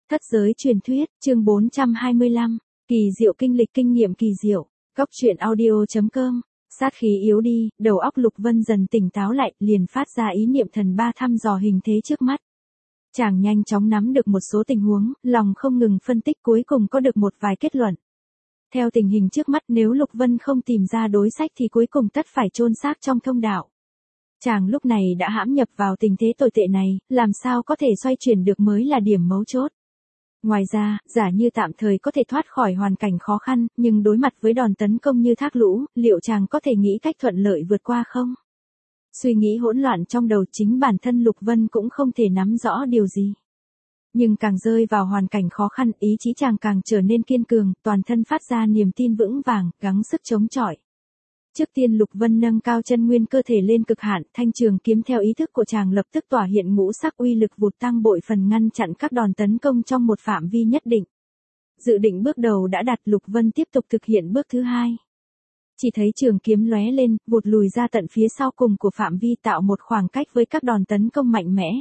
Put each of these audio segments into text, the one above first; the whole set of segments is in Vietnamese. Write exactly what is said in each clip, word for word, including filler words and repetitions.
Thất giới truyền thuyết, chương bốn trăm hai mươi lăm, kỳ diệu kinh lịch kinh nghiệm kỳ diệu, Cốc truyện audio.com, sát khí yếu đi, đầu óc Lục Vân dần tỉnh táo lại, liền phát ra ý niệm thần ba thăm dò hình thế trước mắt. Chàng nhanh chóng nắm được một số tình huống, lòng không ngừng phân tích cuối cùng có được một vài kết luận. Theo tình hình trước mắt nếu Lục Vân không tìm ra đối sách thì cuối cùng tất phải chôn xác trong thông đạo. Chàng lúc này đã hãm nhập vào tình thế tồi tệ này, làm sao có thể xoay chuyển được mới là điểm mấu chốt. Ngoài ra, giả như tạm thời có thể thoát khỏi hoàn cảnh khó khăn, nhưng đối mặt với đòn tấn công như thác lũ, liệu chàng có thể nghĩ cách thuận lợi vượt qua không? Suy nghĩ hỗn loạn trong đầu chính bản thân Lục Vân cũng không thể nắm rõ điều gì. Nhưng càng rơi vào hoàn cảnh khó khăn, ý chí chàng càng trở nên kiên cường, toàn thân phát ra niềm tin vững vàng, gắng sức chống chọi. Trước tiên Lục Vân nâng cao chân nguyên cơ thể lên cực hạn, thanh trường kiếm theo ý thức của chàng lập tức tỏa hiện ngũ sắc uy lực vụt tăng bội phần ngăn chặn các đòn tấn công trong một phạm vi nhất định. Dự định bước đầu đã đạt, Lục Vân tiếp tục thực hiện bước thứ hai. Chỉ thấy trường kiếm lóe lên, vụt lùi ra tận phía sau cùng của phạm vi tạo một khoảng cách với các đòn tấn công mạnh mẽ.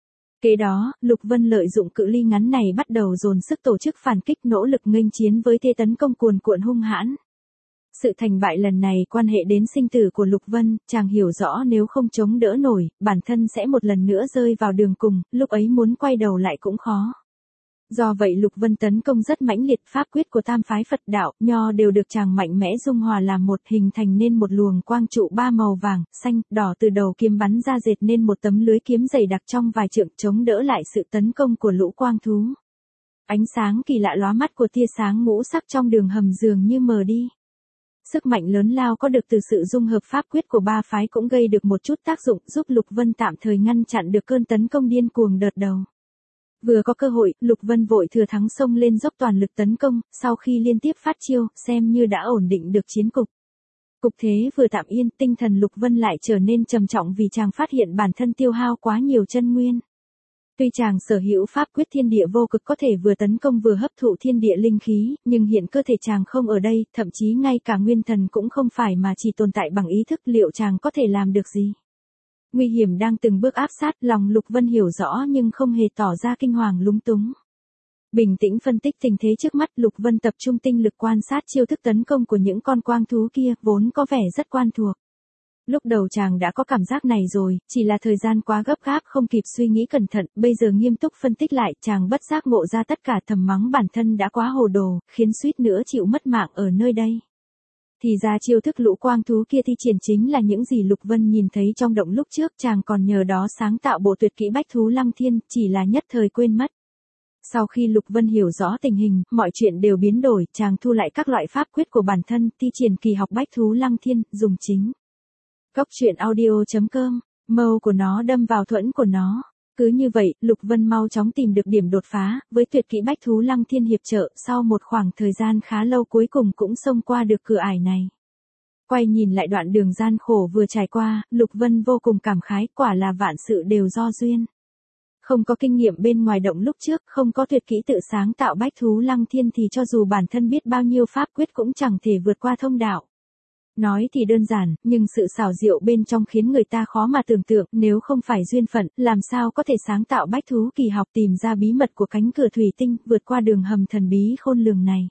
Kế đó, Lục Vân lợi dụng cự ly ngắn này bắt đầu dồn sức tổ chức phản kích, nỗ lực nghênh chiến với thế tấn công cuồn cuộn hung hãn. Sự thành bại lần này quan hệ đến sinh tử của Lục Vân, chàng hiểu rõ nếu không chống đỡ nổi, bản thân sẽ một lần nữa rơi vào đường cùng, lúc ấy muốn quay đầu lại cũng khó. Do vậy Lục Vân tấn công rất mãnh liệt, pháp quyết của tam phái Phật đạo, Nho đều được chàng mạnh mẽ dung hòa làm một, hình thành nên một luồng quang trụ ba màu vàng, xanh, đỏ từ đầu kiếm bắn ra dệt nên một tấm lưới kiếm dày đặc trong vài trượng chống đỡ lại sự tấn công của lũ quang thú. Ánh sáng kỳ lạ lóa mắt của tia sáng ngũ sắc trong đường hầm dường như mờ đi. Sức mạnh lớn lao có được từ sự dung hợp pháp quyết của ba phái cũng gây được một chút tác dụng giúp Lục Vân tạm thời ngăn chặn được cơn tấn công điên cuồng đợt đầu. Vừa có cơ hội, Lục Vân vội thừa thắng xông lên dốc toàn lực tấn công, sau khi liên tiếp phát chiêu, xem như đã ổn định được chiến cục. Cục thế vừa tạm yên, tinh thần Lục Vân lại trở nên trầm trọng vì chàng phát hiện bản thân tiêu hao quá nhiều chân nguyên. Tuy chàng sở hữu pháp quyết thiên địa vô cực có thể vừa tấn công vừa hấp thụ thiên địa linh khí, nhưng hiện cơ thể chàng không ở đây, thậm chí ngay cả nguyên thần cũng không phải mà chỉ tồn tại bằng ý thức, liệu chàng có thể làm được gì? Nguy hiểm đang từng bước áp sát, lòng Lục Vân hiểu rõ nhưng không hề tỏ ra kinh hoàng lúng túng. Bình tĩnh phân tích tình thế trước mắt, Lục Vân tập trung tinh lực quan sát chiêu thức tấn công của những con quang thú kia, vốn có vẻ rất quen thuộc. Lúc đầu chàng đã có cảm giác này rồi, chỉ là thời gian quá gấp gáp không kịp suy nghĩ cẩn thận, bây giờ nghiêm túc phân tích lại, chàng bất giác ngộ ra tất cả, thầm mắng bản thân đã quá hồ đồ, khiến suýt nữa chịu mất mạng ở nơi đây. Thì ra chiêu thức lũ quang thú kia thi triển chính là những gì Lục Vân nhìn thấy trong động lúc trước, chàng còn nhờ đó sáng tạo bộ tuyệt kỹ Bách Thú Lăng Thiên, chỉ là nhất thời quên mất. Sau khi Lục Vân hiểu rõ tình hình, mọi chuyện đều biến đổi, chàng thu lại các loại pháp quyết của bản thân, thi triển kỳ học Bách Thú Lăng Thiên, dùng chính. Cốc truyện audio.com, mâu của nó đâm vào thuẫn của nó. Cứ như vậy, Lục Vân mau chóng tìm được điểm đột phá, với tuyệt kỹ Bách Thú Lăng Thiên hiệp trợ, sau một khoảng thời gian khá lâu cuối cùng cũng xông qua được cửa ải này. Quay nhìn lại đoạn đường gian khổ vừa trải qua, Lục Vân vô cùng cảm khái, quả là vạn sự đều do duyên. Không có kinh nghiệm bên ngoài động lúc trước, không có tuyệt kỹ tự sáng tạo Bách Thú Lăng Thiên thì cho dù bản thân biết bao nhiêu pháp quyết cũng chẳng thể vượt qua thông đạo. Nói thì đơn giản, nhưng sự xảo diệu bên trong khiến người ta khó mà tưởng tượng, nếu không phải duyên phận, làm sao có thể sáng tạo bách thú kỳ học tìm ra bí mật của cánh cửa thủy tinh, vượt qua đường hầm thần bí khôn lường này.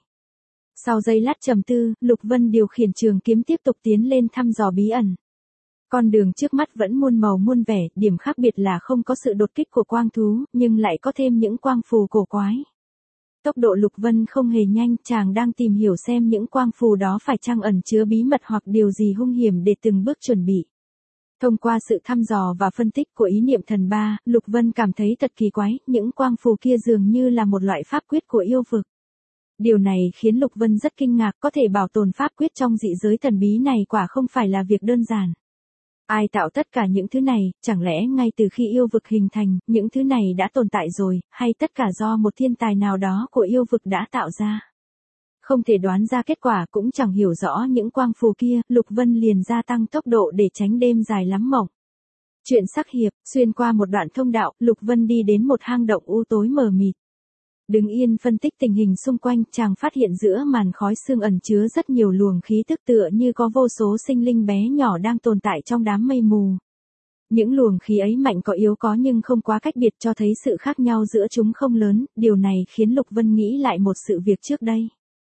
Sau giây lát trầm tư, Lục Vân điều khiển trường kiếm tiếp tục tiến lên thăm dò bí ẩn. Con đường trước mắt vẫn muôn màu muôn vẻ, điểm khác biệt là không có sự đột kích của quang thú, nhưng lại có thêm những quang phù cổ quái. Tốc độ Lục Vân không hề nhanh, chàng đang tìm hiểu xem những quang phù đó phải chăng ẩn chứa bí mật hoặc điều gì hung hiểm để từng bước chuẩn bị. Thông qua sự thăm dò và phân tích của ý niệm thần ba, Lục Vân cảm thấy thật kỳ quái, những quang phù kia dường như là một loại pháp quyết của yêu vực. Điều này khiến Lục Vân rất kinh ngạc, có thể bảo tồn pháp quyết trong dị giới thần bí này quả không phải là việc đơn giản. Ai tạo tất cả những thứ này, chẳng lẽ ngay từ khi yêu vực hình thành, những thứ này đã tồn tại rồi, hay tất cả do một thiên tài nào đó của yêu vực đã tạo ra? Không thể đoán ra kết quả, cũng chẳng hiểu rõ những quang phù kia, Lục Vân liền gia tăng tốc độ để tránh đêm dài lắm mộng. Chuyện sắc hiệp, xuyên qua một đoạn thông đạo, Lục Vân đi đến một hang động u tối mờ mịt. Đứng yên phân tích tình hình xung quanh, chàng phát hiện giữa màn khói sương ẩn chứa rất nhiều luồng khí tức tựa như có vô số sinh linh bé nhỏ đang tồn tại trong đám mây mù. Những luồng khí ấy mạnh có yếu có nhưng không quá cách biệt, cho thấy sự khác nhau giữa chúng không lớn, điều này khiến Lục Vân nghĩ lại một sự việc trước đây.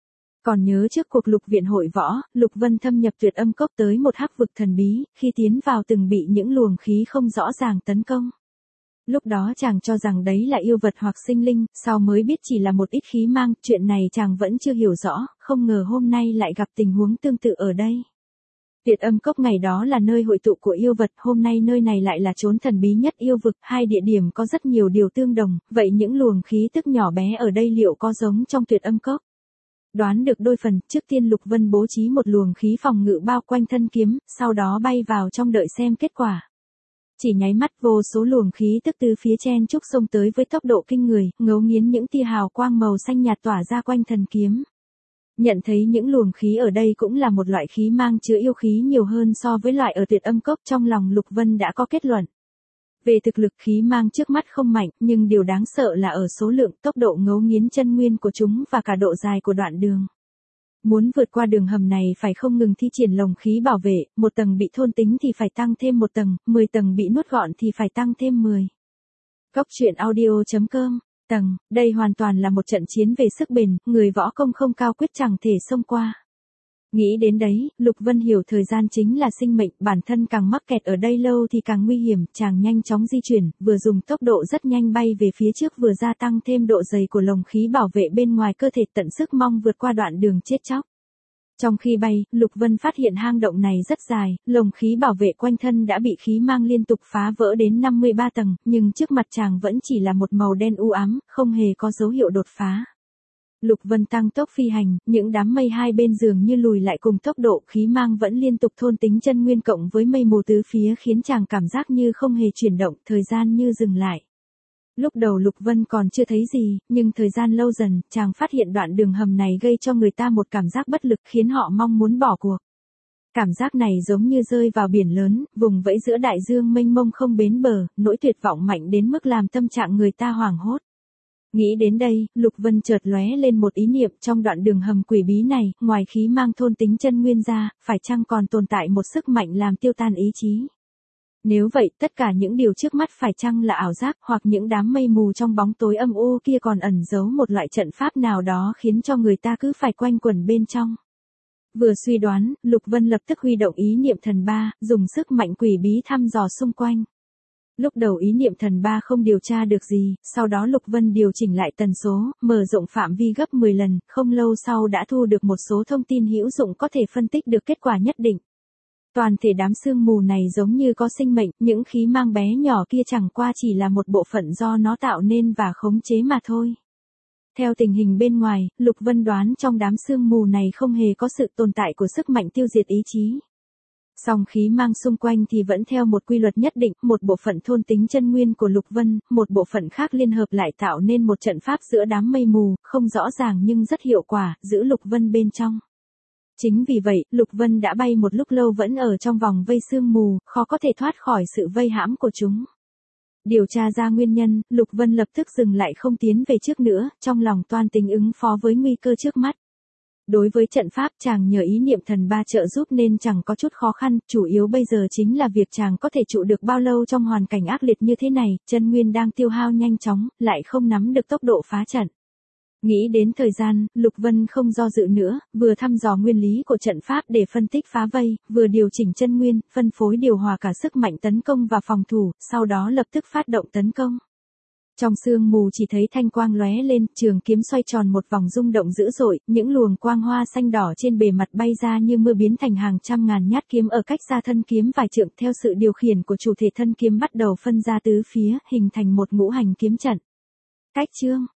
Còn nhớ trước cuộc lục viện hội võ, Lục Vân thâm nhập Tuyệt Âm Cốc tới một hắc vực thần bí, khi tiến vào từng bị những luồng khí không rõ ràng tấn công. Lúc đó chàng cho rằng đấy là yêu vật hoặc sinh linh, sau mới biết chỉ là một ít khí mang, chuyện này chàng vẫn chưa hiểu rõ, không ngờ hôm nay lại gặp tình huống tương tự ở đây. Tuyệt Âm Cốc ngày đó là nơi hội tụ của yêu vật, hôm nay nơi này lại là chốn thần bí nhất yêu vực, hai địa điểm có rất nhiều điều tương đồng, vậy những luồng khí tức nhỏ bé ở đây liệu có giống trong Tuyệt Âm Cốc? Đoán được đôi phần, trước tiên Lục Vân bố trí một luồng khí phòng ngự bao quanh thân kiếm, sau đó bay vào trong đợi xem kết quả. Chỉ nháy mắt vô số luồng khí tức từ phía chen chúc xông tới với tốc độ kinh người, ngấu nghiến những tia hào quang màu xanh nhạt tỏa ra quanh thần kiếm. Nhận thấy những luồng khí ở đây cũng là một loại khí mang chứa yêu khí nhiều hơn so với loại ở Tuyệt Âm Cốc, trong lòng Lục Vân đã có kết luận. Về thực lực khí mang trước mắt không mạnh, nhưng điều đáng sợ là ở số lượng, tốc độ ngấu nghiến chân nguyên của chúng và cả độ dài của đoạn đường. Muốn vượt qua đường hầm này phải không ngừng thi triển lồng khí bảo vệ, một tầng bị thôn tính thì phải tăng thêm một tầng, mười tầng bị nuốt gọn thì phải tăng thêm mười. Góc truyện audio chấm com, tầng, đây hoàn toàn là một trận chiến về sức bền, người võ công không cao quyết chẳng thể xông qua. Nghĩ đến đấy, Lục Vân hiểu thời gian chính là sinh mệnh, bản thân càng mắc kẹt ở đây lâu thì càng nguy hiểm, chàng nhanh chóng di chuyển, vừa dùng tốc độ rất nhanh bay về phía trước vừa gia tăng thêm độ dày của lồng khí bảo vệ bên ngoài cơ thể, tận sức mong vượt qua đoạn đường chết chóc. Trong khi bay, Lục Vân phát hiện hang động này rất dài, lồng khí bảo vệ quanh thân đã bị khí mang liên tục phá vỡ đến năm mươi ba tầng, nhưng trước mặt chàng vẫn chỉ là một màu đen u ám, không hề có dấu hiệu đột phá. Lục Vân tăng tốc phi hành, những đám mây hai bên dường như lùi lại cùng tốc độ, khí mang vẫn liên tục thôn tính chân nguyên cộng với mây mù tứ phía khiến chàng cảm giác như không hề chuyển động, thời gian như dừng lại. Lúc đầu Lục Vân còn chưa thấy gì, nhưng thời gian lâu dần, chàng phát hiện đoạn đường hầm này gây cho người ta một cảm giác bất lực khiến họ mong muốn bỏ cuộc. Cảm giác này giống như rơi vào biển lớn, vùng vẫy giữa đại dương mênh mông không bến bờ, nỗi tuyệt vọng mạnh đến mức làm tâm trạng người ta hoảng hốt. Nghĩ đến đây, Lục Vân chợt lóe lên một ý niệm, trong đoạn đường hầm quỷ bí này, ngoài khí mang thôn tính chân nguyên ra, phải chăng còn tồn tại một sức mạnh làm tiêu tan ý chí? Nếu vậy, tất cả những điều trước mắt phải chăng là ảo giác, hoặc những đám mây mù trong bóng tối âm u kia còn ẩn giấu một loại trận pháp nào đó khiến cho người ta cứ phải quanh quẩn bên trong? Vừa suy đoán, Lục Vân lập tức huy động ý niệm thần ba, dùng sức mạnh quỷ bí thăm dò xung quanh. Lúc đầu ý niệm thần ba không điều tra được gì, sau đó Lục Vân điều chỉnh lại tần số, mở rộng phạm vi gấp mười lần, không lâu sau đã thu được một số thông tin hữu dụng có thể phân tích được kết quả nhất định. Toàn thể đám sương mù này giống như có sinh mệnh, những khí mang bé nhỏ kia chẳng qua chỉ là một bộ phận do nó tạo nên và khống chế mà thôi. Theo tình hình bên ngoài, Lục Vân đoán trong đám sương mù này không hề có sự tồn tại của sức mạnh tiêu diệt ý chí. Song khí mang xung quanh thì vẫn theo một quy luật nhất định, một bộ phận thôn tính chân nguyên của Lục Vân, một bộ phận khác liên hợp lại tạo nên một trận pháp giữa đám mây mù, không rõ ràng nhưng rất hiệu quả, giữ Lục Vân bên trong. Chính vì vậy, Lục Vân đã bay một lúc lâu vẫn ở trong vòng vây sương mù, khó có thể thoát khỏi sự vây hãm của chúng. Điều tra ra nguyên nhân, Lục Vân lập tức dừng lại không tiến về trước nữa, trong lòng toan tính ứng phó với nguy cơ trước mắt. Đối với trận pháp chàng nhờ ý niệm thần ba trợ giúp nên chẳng có chút khó khăn, chủ yếu bây giờ chính là việc chàng có thể trụ được bao lâu trong hoàn cảnh ác liệt như thế này, chân nguyên đang tiêu hao nhanh chóng, lại không nắm được tốc độ phá trận. Nghĩ đến thời gian, Lục Vân không do dự nữa, vừa thăm dò nguyên lý của trận pháp để phân tích phá vây, vừa điều chỉnh chân nguyên, phân phối điều hòa cả sức mạnh tấn công và phòng thủ, sau đó lập tức phát động tấn công. Trong sương mù chỉ thấy thanh quang lóe lên, trường kiếm xoay tròn một vòng rung động dữ dội, những luồng quang hoa xanh đỏ trên bề mặt bay ra như mưa biến thành hàng trăm ngàn nhát kiếm ở cách xa thân kiếm vài trượng, theo sự điều khiển của chủ thể thân kiếm bắt đầu phân ra tứ phía, hình thành một ngũ hành kiếm trận. Cách chương